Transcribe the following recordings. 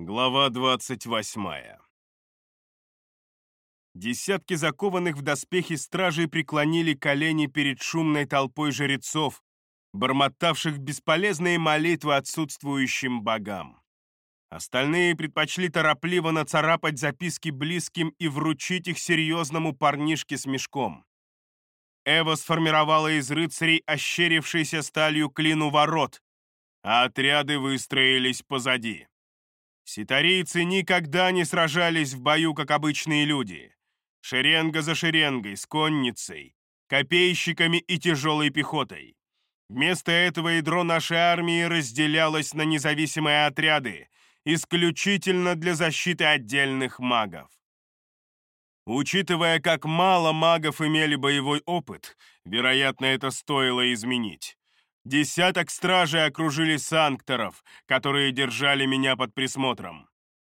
Глава 28. Десятки закованных в доспехи стражей преклонили колени перед шумной толпой жрецов, бормотавших бесполезные молитвы отсутствующим богам. Остальные предпочли торопливо нацарапать записки близким и вручить их серьезному парнишке с мешком. Эва сформировала из рыцарей ощерившийся сталью клин у ворот, а отряды выстроились позади. Ситарийцы никогда не сражались в бою, как обычные люди. Шеренга за шеренгой, с конницей, копейщиками и тяжелой пехотой. Вместо этого ядро нашей армии разделялось на независимые отряды, исключительно для защиты отдельных магов. Учитывая, как мало магов имели боевой опыт, вероятно, это стоило изменить. Десяток стражей окружили санкторов, которые держали меня под присмотром.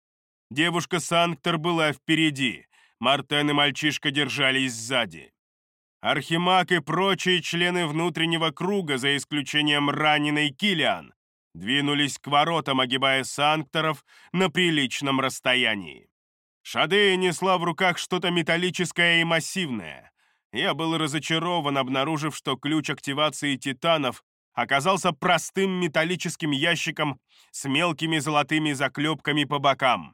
Девушка-санктор была впереди, Мартен и мальчишка держались сзади. Архимаг и прочие члены внутреннего круга, за исключением раненой Килиан, двинулись к воротам, огибая санкторов на приличном расстоянии. Шадея несла в руках что-то металлическое и массивное. Я был разочарован, обнаружив, что ключ активации титанов оказался простым металлическим ящиком с мелкими золотыми заклепками по бокам.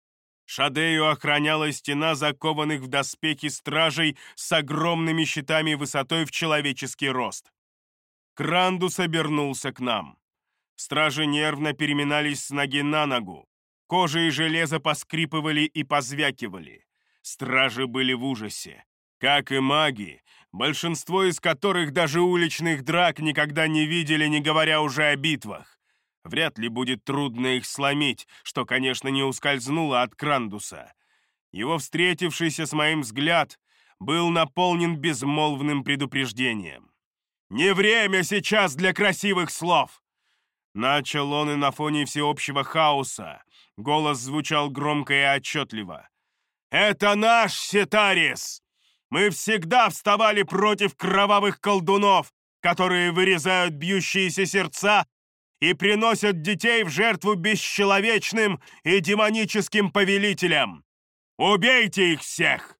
Шадею охраняла стена закованных в доспехи стражей с огромными щитами высотой в человеческий рост. Крандус обернулся к нам. Стражи нервно переминались с ноги на ногу. Кожа и железо поскрипывали и позвякивали. Стражи были в ужасе. Как и маги, большинство из которых даже уличных драк никогда не видели, не говоря уже о битвах. Вряд ли будет трудно их сломить, что, конечно, не ускользнуло от Крандуса. Его встретившийся с моим взгляд был наполнен безмолвным предупреждением. «Не время сейчас для красивых слов!» Начал он, и на фоне всеобщего хаоса голос звучал громко и отчетливо. «Это наш Ситарис! Мы всегда вставали против кровавых колдунов, которые вырезают бьющиеся сердца и приносят детей в жертву бесчеловечным и демоническим повелителям. Убейте их всех!»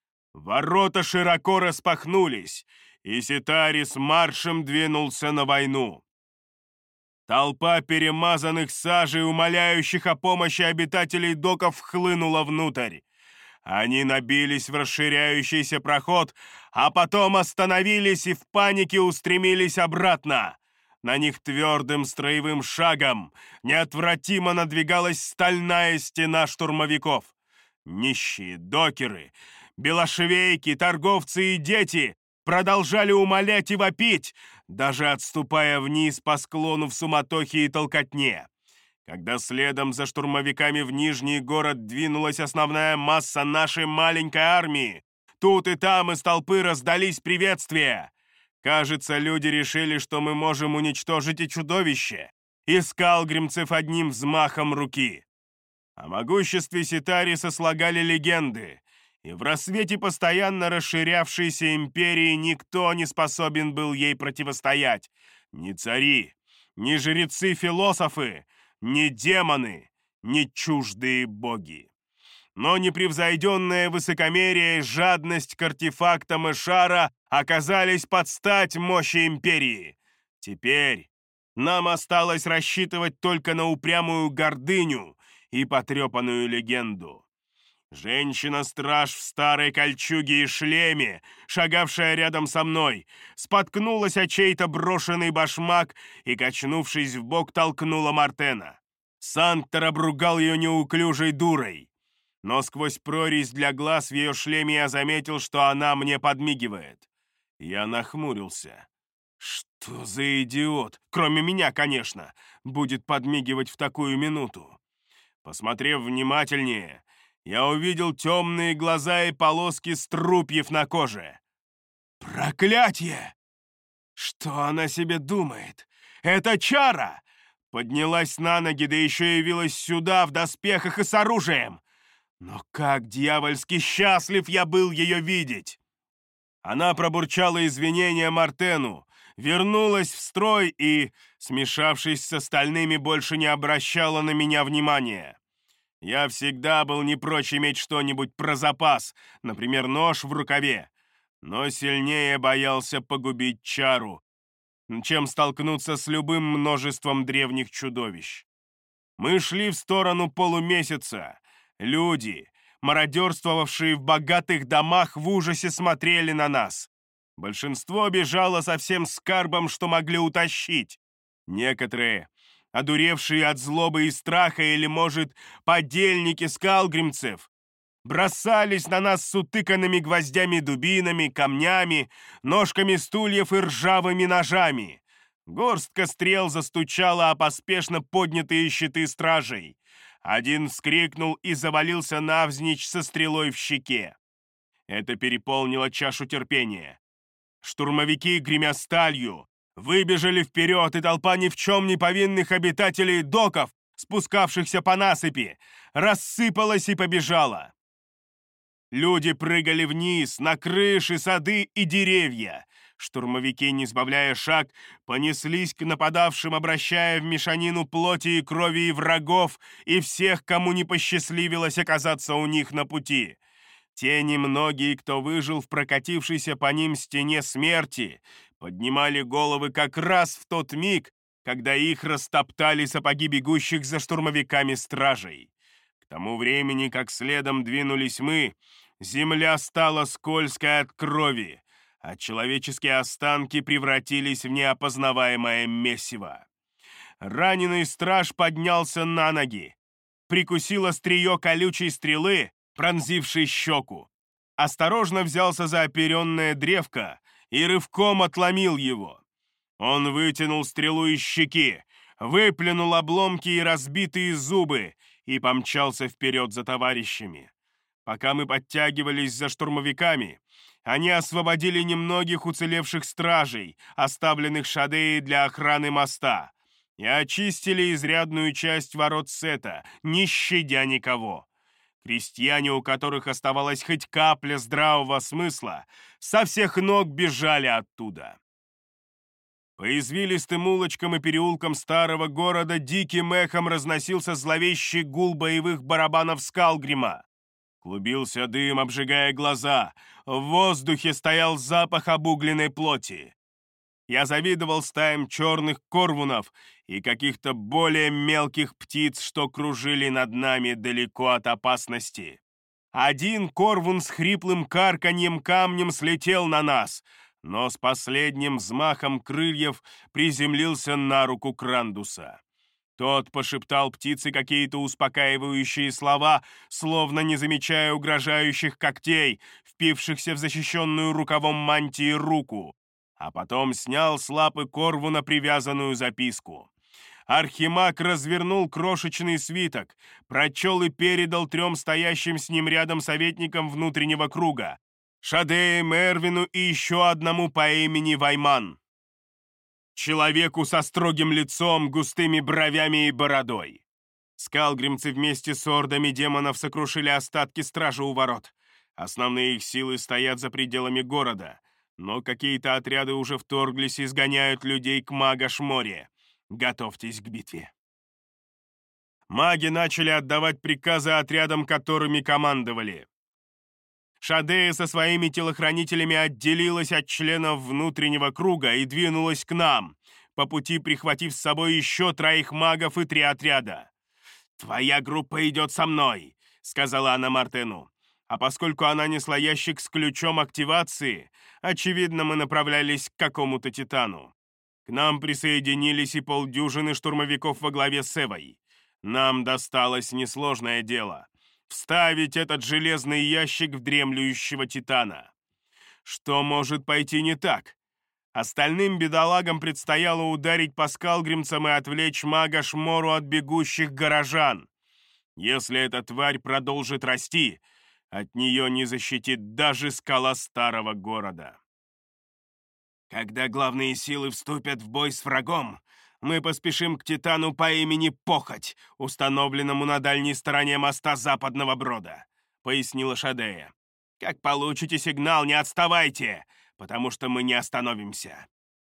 Ворота широко распахнулись, и Ситарис маршем двинулся на войну. Толпа перемазанных сажей, умоляющих о помощи обитателей доков, хлынула внутрь. Они набились в расширяющийся проход, а потом остановились и в панике устремились обратно. На них твердым строевым шагом неотвратимо надвигалась стальная стена штурмовиков. Нищие, докеры, белошвейки, торговцы и дети продолжали умолять и вопить, даже отступая вниз по склону в суматохе и толкотне. Когда следом за штурмовиками в Нижний город двинулась основная масса нашей маленькой армии, тут и там из толпы раздались приветствия. Кажется, люди решили, что мы можем уничтожить и чудовище, и скалгримцев одним взмахом руки. О могуществе Ситариса слагали легенды, и в рассвете постоянно расширявшейся империи никто не способен был ей противостоять. Ни цари, ни жрецы-философы, ни демоны, ни чуждые боги. Но непревзойденное высокомерие и жадность к артефактам Эшара оказались под стать мощи империи. Теперь нам осталось рассчитывать только на упрямую гордыню и потрепанную легенду. Женщина-страж в старой кольчуге и шлеме, шагавшая рядом со мной, споткнулась о чей-то брошенный башмак и, качнувшись вбок, толкнула Мартена. Санктор обругал ее неуклюжей дурой, но сквозь прорезь для глаз в ее шлеме я заметил, что она мне подмигивает. Я нахмурился. Что за идиот, кроме меня, конечно, будет подмигивать в такую минуту? Посмотрев внимательнее, я увидел темные глаза и полоски струпьев на коже. Проклятье! Что она себе думает? Это чара! Поднялась на ноги, да еще явилась сюда в доспехах и с оружием. Но как дьявольски счастлив я был ее видеть! Она пробурчала извинения Мартену, вернулась в строй и, смешавшись с остальными, больше не обращала на меня внимания. Я всегда был не прочь иметь что-нибудь про запас, например, нож в рукаве, но сильнее боялся погубить чару, чем столкнуться с любым множеством древних чудовищ. Мы шли в сторону полумесяца. Люди, мародерствовавшие в богатых домах, в ужасе смотрели на нас. Большинство бежало со всем скарбом, что могли утащить. Некоторые, одуревшие от злобы и страха, или, может, подельники скалгримцев, бросались на нас с утыканными гвоздями дубинами, камнями, ножками стульев и ржавыми ножами. Горстка стрел застучала о поспешно поднятые щиты стражей. Один вскрикнул и завалился навзничь со стрелой в щеке. Это переполнило чашу терпения. Штурмовики, гремя сталью, выбежали вперед, и толпа ни в чем не повинных обитателей доков, спускавшихся по насыпи, рассыпалась и побежала. Люди прыгали вниз, на крыши, сады и деревья. Штурмовики, не сбавляя шаг, понеслись к нападавшим, обращая в мешанину плоти и крови и врагов, и всех, кому не посчастливилось оказаться у них на пути. Те немногие, кто выжил в прокатившейся по ним стене смерти, поднимали головы как раз в тот миг, когда их растоптали сапоги бегущих за штурмовиками стражей. К тому времени, как следом двинулись мы, земля стала скользкой от крови, а человеческие останки превратились в неопознаваемое месиво. Раненый страж поднялся на ноги, прикусил острие колючей стрелы, пронзившей щеку, осторожно взялся за оперенное древко и рывком отломил его. Он вытянул стрелу из щеки, выплюнул обломки и разбитые зубы и помчался вперед за товарищами. Пока мы подтягивались за штурмовиками, они освободили немногих уцелевших стражей, оставленных Шадеей для охраны моста, и очистили изрядную часть ворот Сета, не щадя никого. Крестьяне, у которых оставалась хоть капля здравого смысла, со всех ног бежали оттуда. По извилистым улочкам и переулкам старого города диким эхом разносился зловещий гул боевых барабанов Скалгрима. Клубился дым, обжигая глаза. В воздухе стоял запах обугленной плоти. Я завидовал стаям черных корвунов и каких-то более мелких птиц, что кружили над нами далеко от опасности. Один корвун с хриплым карканьем камнем слетел на нас, но с последним взмахом крыльев приземлился на руку Крандуса. Тот пошептал птице какие-то успокаивающие слова, словно не замечая угрожающих когтей, впившихся в защищенную рукавом мантии руку, а потом снял с лапы корвуна привязанную записку. Архимаг развернул крошечный свиток, прочел и передал 3 стоящим с ним рядом советникам внутреннего круга, Шадее, Мервину и еще одному по имени Вайман. Человеку со строгим лицом, густыми бровями и бородой. Скалгримцы вместе с ордами демонов сокрушили остатки стражи у ворот. Основные их силы стоят за пределами города, но какие-то отряды уже вторглись и сгоняют людей к Магаш-море. Готовьтесь к битве. Маги начали отдавать приказы отрядам, которыми командовали. Шадея со своими телохранителями отделилась от членов внутреннего круга и двинулась к нам, по пути прихватив с собой еще 3 магов и 3 отряда. «Твоя группа идет со мной», — сказала она Мартену. А поскольку она несла ящик с ключом активации, очевидно, мы направлялись к какому-то титану. К нам присоединились и полдюжины штурмовиков во главе с Эвой. Нам досталось несложное дело — вставить этот железный ящик в дремлющего титана. Что может пойти не так? Остальным бедолагам предстояло ударить по скалгримцам и отвлечь Магаш-мору от бегущих горожан. Если эта тварь продолжит расти, от нее не защитит даже скала старого города. Когда главные силы вступят в бой с врагом, мы поспешим к титану по имени Похоть, установленному на дальней стороне моста Западного Брода», — пояснила Шадея. «Как получите сигнал, не отставайте, потому что мы не остановимся».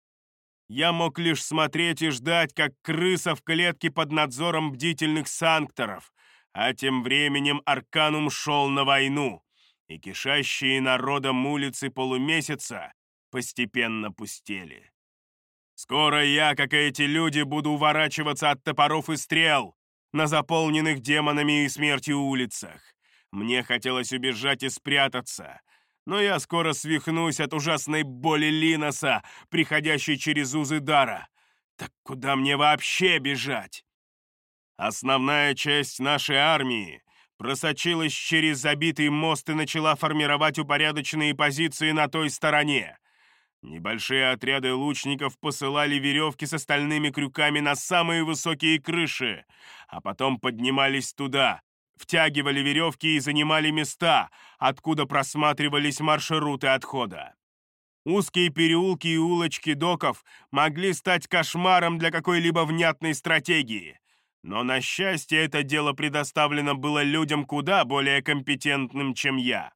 Я мог лишь смотреть и ждать, как крыса в клетке под надзором бдительных санкторов, А тем временем Арканум шел на войну, и кишащие народом улицы полумесяца постепенно пустели. Скоро я, как и эти люди, буду уворачиваться от топоров и стрел на заполненных демонами и смертью улицах. Мне хотелось убежать и спрятаться, но я скоро свихнусь от ужасной боли Линоса, приходящей через узы дара. Так куда мне вообще бежать? Основная часть нашей армии просочилась через забитый мост и начала формировать упорядоченные позиции на той стороне. Небольшие отряды лучников посылали веревки с остальными крюками на самые высокие крыши, а потом поднимались туда, втягивали веревки и занимали места, откуда просматривались маршруты отхода. Узкие переулки и улочки доков могли стать кошмаром для какой-либо внятной стратегии, но, на счастье, это дело предоставлено было людям куда более компетентным, чем я.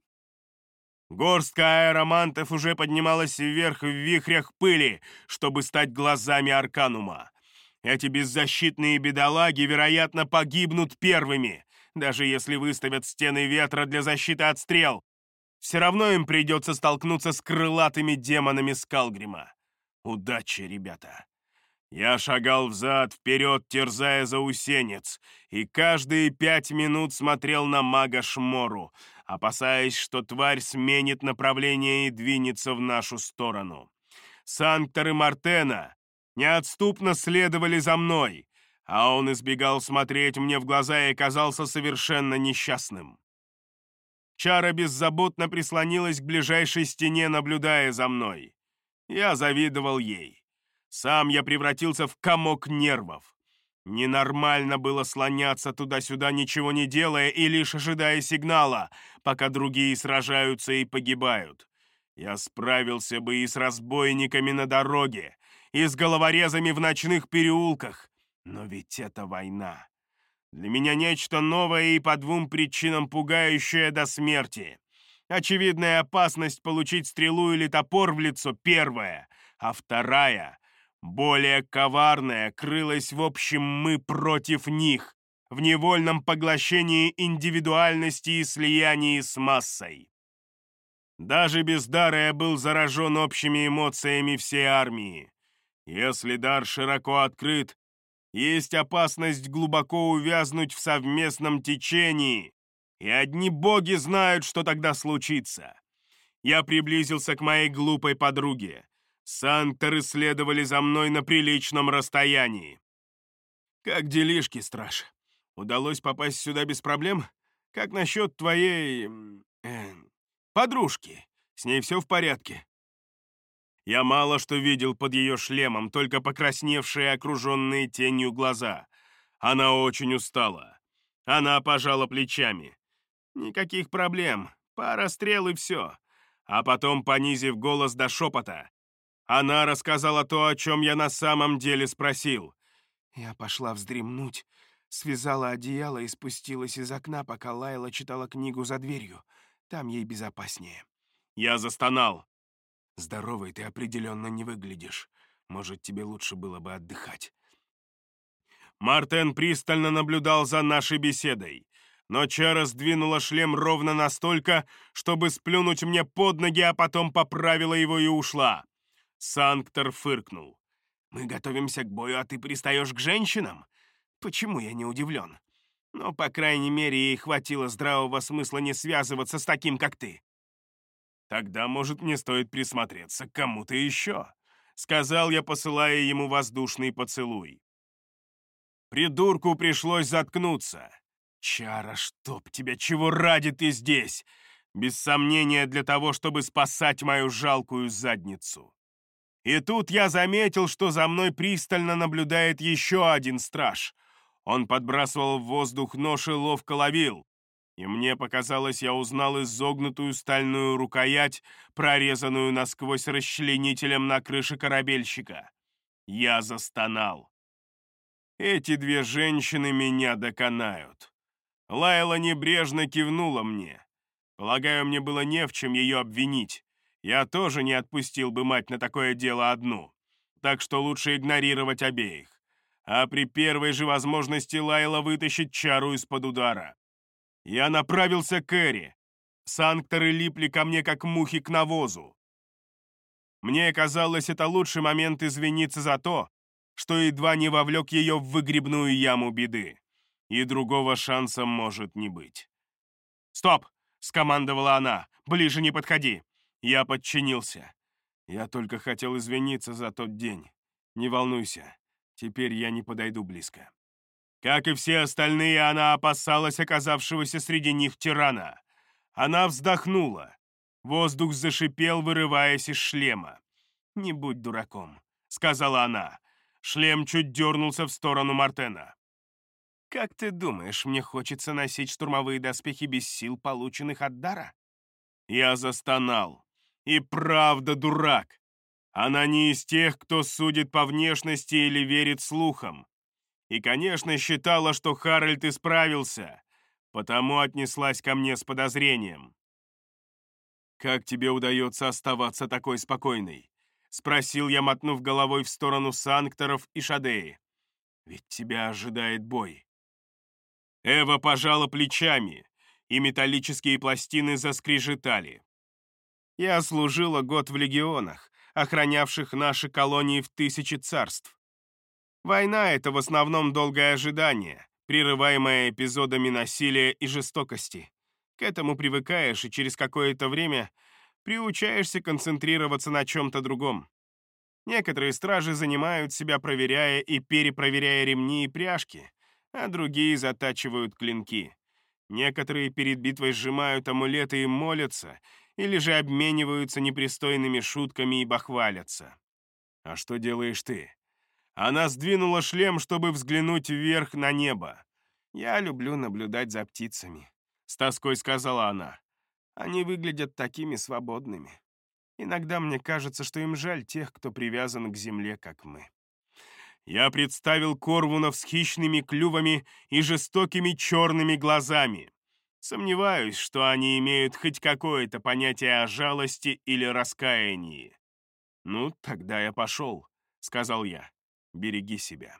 Горстка аэромантов уже поднималась вверх в вихрях пыли, чтобы стать глазами Арканума. Эти беззащитные бедолаги, вероятно, погибнут первыми, даже если выставят стены ветра для защиты от стрел. Все равно им придется столкнуться с крылатыми демонами Скалгрима. Удачи, ребята! Я шагал взад-вперед, терзая заусенец, и каждые 5 минут смотрел на мага Шмору, опасаясь, что тварь сменит направление и двинется в нашу сторону. Санктор и Мартена неотступно следовали за мной, а он избегал смотреть мне в глаза и казался совершенно несчастным. Чара беззаботно прислонилась к ближайшей стене, наблюдая за мной. Я завидовал ей. Сам я превратился в комок нервов. Ненормально было слоняться туда-сюда, ничего не делая и лишь ожидая сигнала, пока другие сражаются и погибают. Я справился бы и с разбойниками на дороге, и с головорезами в ночных переулках. Но ведь это война. Для меня нечто новое и по 2 причинам пугающее до смерти. Очевидная опасность получить стрелу или топор в лицо — первая, а вторая, более коварная, крылась в общем «мы против них», в невольном поглощении индивидуальности и слиянии с массой. Даже без дара я был заражен общими эмоциями всей армии. Если дар широко открыт, есть опасность глубоко увязнуть в совместном течении, и одни боги знают, что тогда случится. Я приблизился к моей глупой подруге. Санкторы следовали за мной на приличном расстоянии. «Как делишки, страж? Удалось попасть сюда без проблем? Как насчет твоей... подружки? С ней все в порядке?» Я мало что видел под ее шлемом, только покрасневшие, окруженные тенью глаза. Она очень устала. Она пожала плечами. «Никаких проблем. Пара стрел и все». А потом, понизив голос до шепота, она рассказала то, о чем я на самом деле спросил. Я пошла вздремнуть, связала одеяло и спустилась из окна, пока Лайла читала книгу за дверью. Там ей безопаснее. Я застонал. «Здоровой ты определенно не выглядишь. Может, тебе лучше было бы отдыхать». Мартен пристально наблюдал за нашей беседой, но Чара сдвинула шлем ровно настолько, чтобы сплюнуть мне под ноги, а потом поправила его и ушла. Санктор фыркнул. «Мы готовимся к бою, а ты пристаешь к женщинам? Почему я не удивлен? Но, по крайней мере, ей хватило здравого смысла не связываться с таким, как ты». «Тогда, может, мне стоит присмотреться к кому-то еще», — сказал я, посылая ему воздушный поцелуй. Придурку пришлось заткнуться. «Чара, чтоб тебя, чего ради ты здесь?» Без сомнения, для того, чтобы спасать мою жалкую задницу. И тут я заметил, что за мной пристально наблюдает еще один страж. Он подбрасывал в воздух нож и ловко ловил. И мне показалось, я узнал изогнутую стальную рукоять, прорезанную насквозь расчленителем на крыше корабельщика. Я застонал. Эти 2 женщины меня доконают. Лайла небрежно кивнула мне. Полагаю, мне было не в чем ее обвинить. Я тоже не отпустил бы мать на такое дело одну. Так что лучше игнорировать обеих. а при первой же возможности Лайла вытащит чару из-под удара. Я направился к Эри. Санкторы липли ко мне, как мухи к навозу. Мне казалось, это лучший момент извиниться за то, что едва не вовлек ее в выгребную яму беды. И другого шанса может не быть. «Стоп!» — скомандовала она. «Ближе не подходи!» Я подчинился. Я только хотел извиниться за тот день. Не волнуйся, теперь я не подойду близко. Как и все остальные, она опасалась оказавшегося среди них тирана. Она вздохнула. Воздух зашипел, вырываясь из шлема. «Не будь дураком», — сказала она. Шлем чуть дернулся в сторону Мартена. «Как ты думаешь, мне хочется носить штурмовые доспехи без сил, полученных от дара?» Я застонал. И правда дурак. Она не из тех, кто судит по внешности или верит слухам. И, конечно, считала, что Харальд исправился, потому отнеслась ко мне с подозрением. «Как тебе удается оставаться такой спокойной?» — спросил я, мотнув головой в сторону санкторов и Шадеи. «Ведь тебя ожидает бой». Эва пожала плечами, и металлические пластины заскрежетали. Я служила год в легионах, охранявших наши колонии в 1000 царств. Война — это в основном долгое ожидание, прерываемое эпизодами насилия и жестокости. К этому привыкаешь и через какое-то время приучаешься концентрироваться на чем-то другом. Некоторые стражи занимают себя, проверяя и перепроверяя ремни и пряжки, а другие затачивают клинки. Некоторые перед битвой сжимают амулеты и молятся, или же обмениваются непристойными шутками и бахвалятся. «А что делаешь ты?» Она сдвинула шлем, чтобы взглянуть вверх на небо. «Я люблю наблюдать за птицами», — с тоской сказала она. «Они выглядят такими свободными. Иногда мне кажется, что им жаль тех, кто привязан к земле, как мы». Я представил корвунов с хищными клювами и жестокими черными глазами. Сомневаюсь, что они имеют хоть какое-то понятие о жалости или раскаянии. «Ну, тогда я пошел», — сказал я. «Береги себя».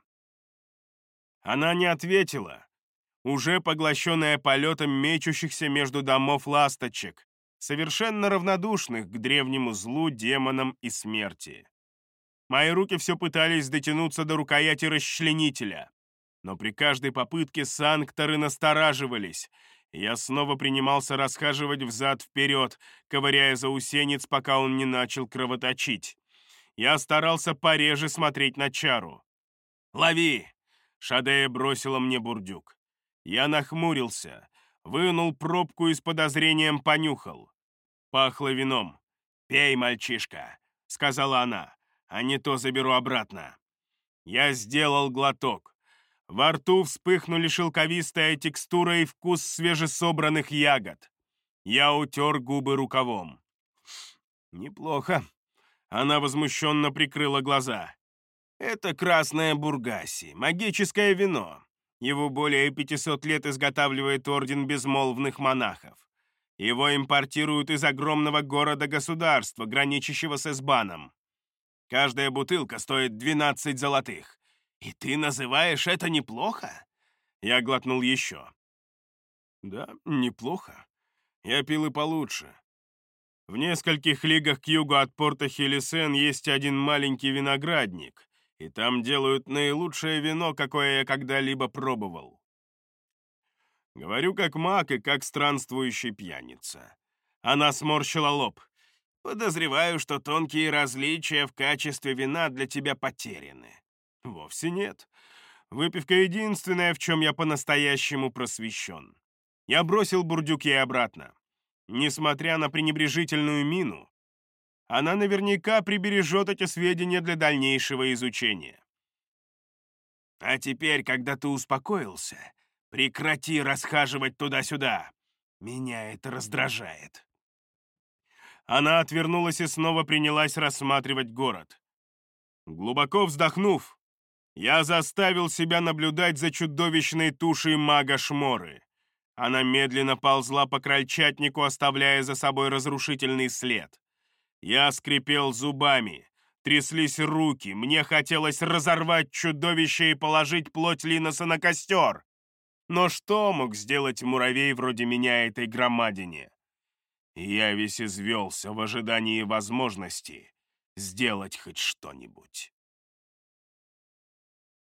Она не ответила, уже поглощенная полетом мечущихся между домов ласточек, совершенно равнодушных к древнему злу, демонам и смерти. Мои руки все пытались дотянуться до рукояти расчленителя, но при каждой попытке санкторы настораживались, и я снова принимался расхаживать взад-вперед, ковыряя заусенец, пока он не начал кровоточить. Я старался пореже смотреть на чару. «Лови!» — Шадея бросила мне бурдюк. Я нахмурился, вынул пробку и с подозрением понюхал. Пахло вином. «Пей, мальчишка», — сказала она, — «а не то заберу обратно». Я сделал глоток. Во рту вспыхнули шелковистая текстура и вкус свежесобранных ягод. Я утер губы рукавом. «Неплохо». Она возмущенно прикрыла глаза. «Это красное бургаси, магическое вино. Его более 500 лет изготавливает Орден Безмолвных Монахов. Его импортируют из огромного города-государства, граничащего с Эсбаном. Каждая бутылка стоит 12 золотых. И ты называешь это неплохо?» Я глотнул еще. «Да, неплохо. Я пил и получше. В нескольких лигах к югу от порта Хелисен есть один маленький виноградник, и там делают наилучшее вино, какое я когда-либо пробовал. Говорю как маг и как странствующий пьяница». Она сморщила лоб. «Подозреваю, что тонкие различия в качестве вина для тебя потеряны». «Вовсе нет. Выпивка единственное, в чем я по-настоящему просвещен». Я бросил бурдюк ей обратно. Несмотря на пренебрежительную мину, она наверняка прибережет эти сведения для дальнейшего изучения. «А теперь, когда ты успокоился, прекрати расхаживать туда-сюда. Меня это раздражает». Она отвернулась и снова принялась рассматривать город. Глубоко вздохнув, я заставил себя наблюдать за чудовищной тушей мага Шморы. Она медленно ползла по крольчатнику, оставляя за собой разрушительный след. Я скрипел зубами. Тряслись руки, мне хотелось разорвать чудовище и положить плоть Линоса на костер. Но что мог сделать муравей вроде меня этой громадине? Я весь извелся в ожидании возможности сделать хоть что-нибудь.